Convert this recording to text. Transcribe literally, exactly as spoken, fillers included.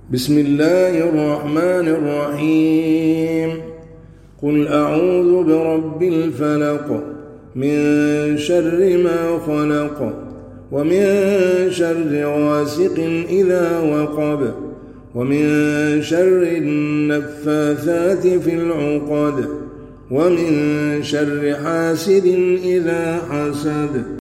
بسم الله الرحمن الرحيم قل أعوذ برب الفلق من شر ما خلق ومن شر غاسق إذا وقب ومن شر النفاثات في العقد ومن شر حاسد إذا حسد.